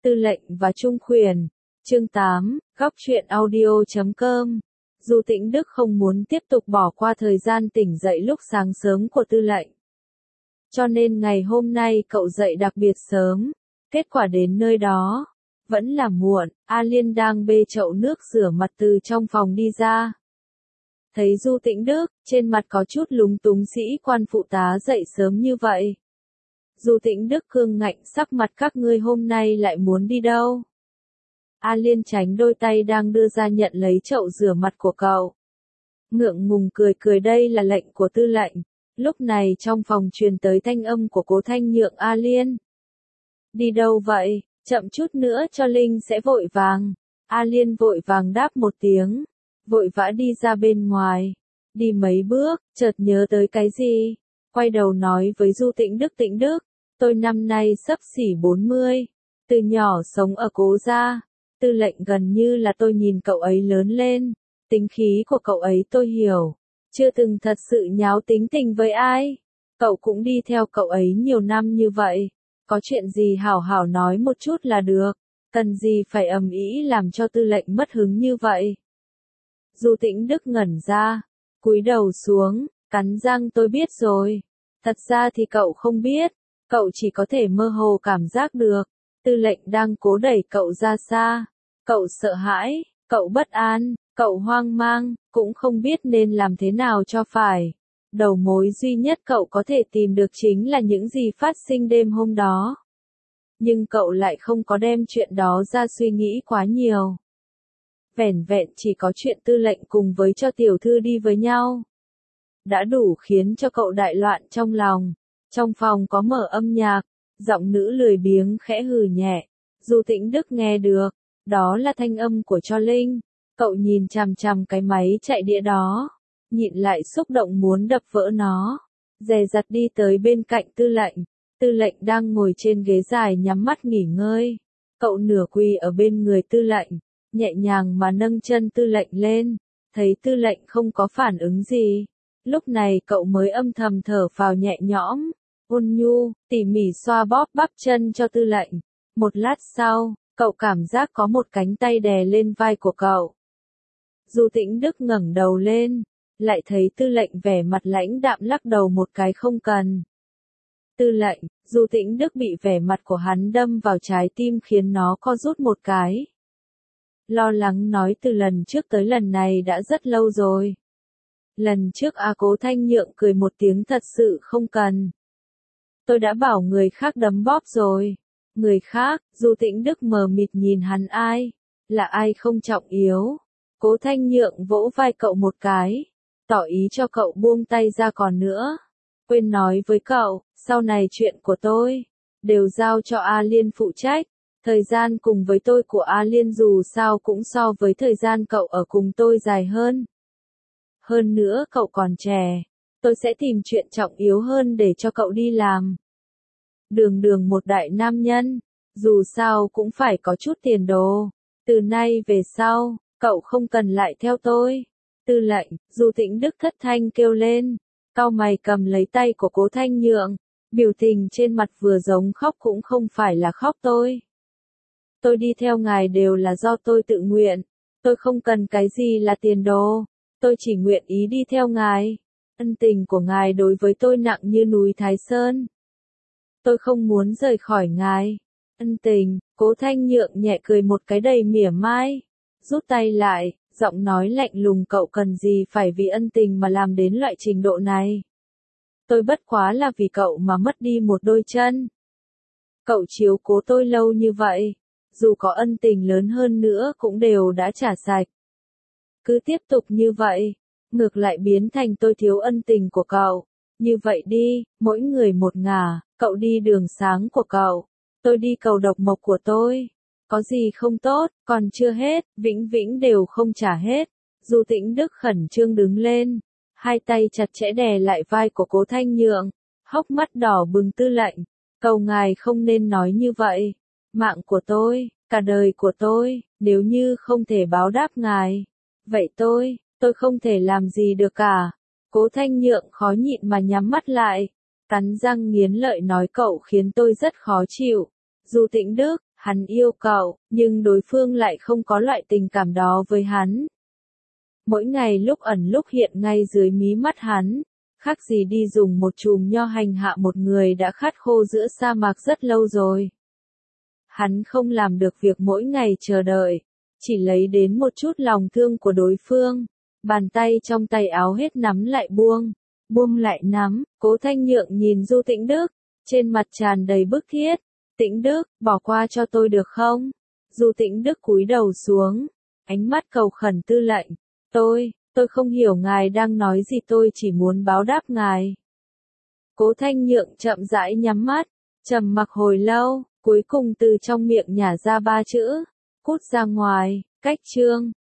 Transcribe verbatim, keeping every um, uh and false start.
Tư lệnh và Trung Khuyển. Chương tám, góc truyện audio chấm com. Du Tĩnh Đức không muốn tiếp tục bỏ qua thời gian tỉnh dậy lúc sáng sớm của tư lệnh. Cho nên ngày hôm nay cậu dậy đặc biệt sớm. Kết quả đến nơi đó, vẫn là muộn. A Liên đang bê chậu nước rửa mặt từ trong phòng đi ra. Thấy Du Tĩnh Đức, trên mặt có chút lúng túng sĩ quan phụ tá dậy sớm như vậy. Du Tĩnh Đức cương ngạnh sắc mặt, các ngươi hôm nay lại muốn đi đâu? A Liên tránh đôi tay đang đưa ra nhận lấy chậu rửa mặt của cậu. Ngượng ngùng cười cười, đây là lệnh của tư lệnh. Lúc này trong phòng truyền tới thanh âm của Cố Thanh Nhượng. A Liên. Đi đâu vậy? Chậm chút nữa cho Linh sẽ vội vàng. A Liên vội vàng đáp một tiếng. Vội vã đi ra bên ngoài. Đi mấy bước, chợt nhớ tới cái gì. Quay đầu nói với Du Tĩnh Đức, Tĩnh Đức, tôi năm nay sắp xỉ bốn mươi. Từ nhỏ sống ở Cố gia. Tư lệnh gần như là tôi nhìn cậu ấy lớn lên. Tính khí của cậu ấy tôi hiểu. Chưa từng thật sự nháo tính tình với ai. Cậu cũng đi theo cậu ấy nhiều năm như vậy. Có chuyện gì hảo hảo nói một chút là được. Cần gì phải ầm ĩ làm cho tư lệnh mất hứng như vậy. Du Tĩnh Đức ngẩn ra. Cúi đầu xuống, cắn răng, tôi biết rồi. Thật ra thì cậu không biết. Cậu chỉ có thể mơ hồ cảm giác được. Tư lệnh đang cố đẩy cậu ra xa. Cậu sợ hãi, cậu bất an, cậu hoang mang, cũng không biết nên làm thế nào cho phải. Đầu mối duy nhất cậu có thể tìm được chính là những gì phát sinh đêm hôm đó. Nhưng cậu lại không có đem chuyện đó ra suy nghĩ quá nhiều. Vẻn vẹn chỉ có chuyện tư lệnh cùng với cho tiểu thư đi với nhau. Đã đủ khiến cho cậu đại loạn trong lòng. Trong phòng có mở âm nhạc, giọng nữ lười biếng khẽ hừ nhẹ. Du Tĩnh Đức nghe được. Đó là thanh âm của Cho Linh. Cậu nhìn chằm chằm cái máy chạy đĩa đó. Nhịn lại xúc động muốn đập vỡ nó. Dè dặt đi tới bên cạnh tư lệnh. Tư lệnh đang ngồi trên ghế dài nhắm mắt nghỉ ngơi. Cậu nửa quỳ ở bên người tư lệnh. Nhẹ nhàng mà nâng chân tư lệnh lên. Thấy tư lệnh không có phản ứng gì. Lúc này cậu mới âm thầm thở phào nhẹ nhõm. Ôn nhu, tỉ mỉ xoa bóp bắp chân cho tư lệnh. Một lát sau, cậu cảm giác có một cánh tay đè lên vai của cậu. Du Tĩnh Đức ngẩng đầu lên, lại thấy tư lệnh vẻ mặt lãnh đạm lắc đầu một cái, không cần. Tư lệnh, Du Tĩnh Đức bị vẻ mặt của hắn đâm vào trái tim khiến nó co rút một cái. Lo lắng nói, từ lần trước tới lần này đã rất lâu rồi. Lần trước A Cố Thanh Nhượng cười một tiếng, thật sự không cần. Tôi đã bảo người khác đấm bóp rồi. Người khác, Du Tĩnh Đức mờ mịt nhìn hắn, ai? Là ai không trọng yếu? Cố Thanh Nhượng vỗ vai cậu một cái, tỏ ý cho cậu buông tay ra, còn nữa. Quên nói với cậu, sau này chuyện của tôi, đều giao cho A Liên phụ trách. Thời gian cùng với tôi của A Liên dù sao cũng so với thời gian cậu ở cùng tôi dài hơn. Hơn nữa cậu còn trẻ, tôi sẽ tìm chuyện trọng yếu hơn để cho cậu đi làm. Đường đường một đại nam nhân, dù sao cũng phải có chút tiền đồ. Từ nay về sau, cậu không cần lại theo tôi. Tư lệnh, Du Tĩnh Đức thất thanh kêu lên. Cau mày cầm lấy tay của Cố Thanh Nhượng. Biểu tình trên mặt vừa giống khóc cũng không phải là khóc. Tôi. Tôi đi theo ngài đều là do tôi tự nguyện. Tôi không cần cái gì là tiền đồ. Tôi chỉ nguyện ý đi theo ngài. Ân tình của ngài đối với tôi nặng như núi Thái Sơn. Tôi không muốn rời khỏi ngài. Ân tình, Cố Thanh Nhượng nhẹ cười một cái đầy mỉa mai. Rút tay lại, giọng nói lạnh lùng, cậu cần gì phải vì ân tình mà làm đến loại trình độ này. Tôi bất quá là vì cậu mà mất đi một đôi chân. Cậu chiếu cố tôi lâu như vậy, dù có ân tình lớn hơn nữa cũng đều đã trả sạch. Cứ tiếp tục như vậy, ngược lại biến thành tôi thiếu ân tình của cậu. Như vậy đi, mỗi người một ngả, cậu đi đường sáng của cậu, tôi đi cầu độc mộc của tôi. Có gì không tốt, còn chưa hết, vĩnh vĩnh đều không trả hết. Du Tĩnh Đức khẩn trương đứng lên, hai tay chặt chẽ đè lại vai của Cố Thanh Nhượng, hốc mắt đỏ bừng. Tư lệnh, cầu ngài không nên nói như vậy. Mạng của tôi, cả đời của tôi, nếu như không thể báo đáp ngài, vậy tôi, tôi không thể làm gì được cả. Cố Thanh Nhượng khó nhịn mà nhắm mắt lại, cắn răng nghiến lợi nói, cậu khiến tôi rất khó chịu. Du Tĩnh Đức, Hắn yêu cậu, nhưng đối phương lại không có loại tình cảm đó với hắn. Mỗi ngày lúc ẩn lúc hiện ngay dưới mí mắt hắn, khác gì đi dùng một chùm nho hành hạ một người đã khát khô giữa sa mạc rất lâu rồi. Hắn không làm được việc mỗi ngày chờ đợi, chỉ lấy đến một chút lòng thương của đối phương. Bàn tay trong tay áo hết nắm lại buông, buông lại nắm, Cố Thanh Nhượng nhìn Du Tĩnh Đức, trên mặt tràn đầy bức thiết. Tĩnh Đức, bỏ qua cho tôi được không? Du Tĩnh Đức cúi đầu xuống, ánh mắt cầu khẩn Tư lệnh. Tôi, tôi không hiểu ngài đang nói gì, tôi chỉ muốn báo đáp ngài. Cố Thanh Nhượng chậm rãi nhắm mắt, trầm mặc hồi lâu, cuối cùng từ trong miệng nhả ra ba chữ, cút ra ngoài, cách chương.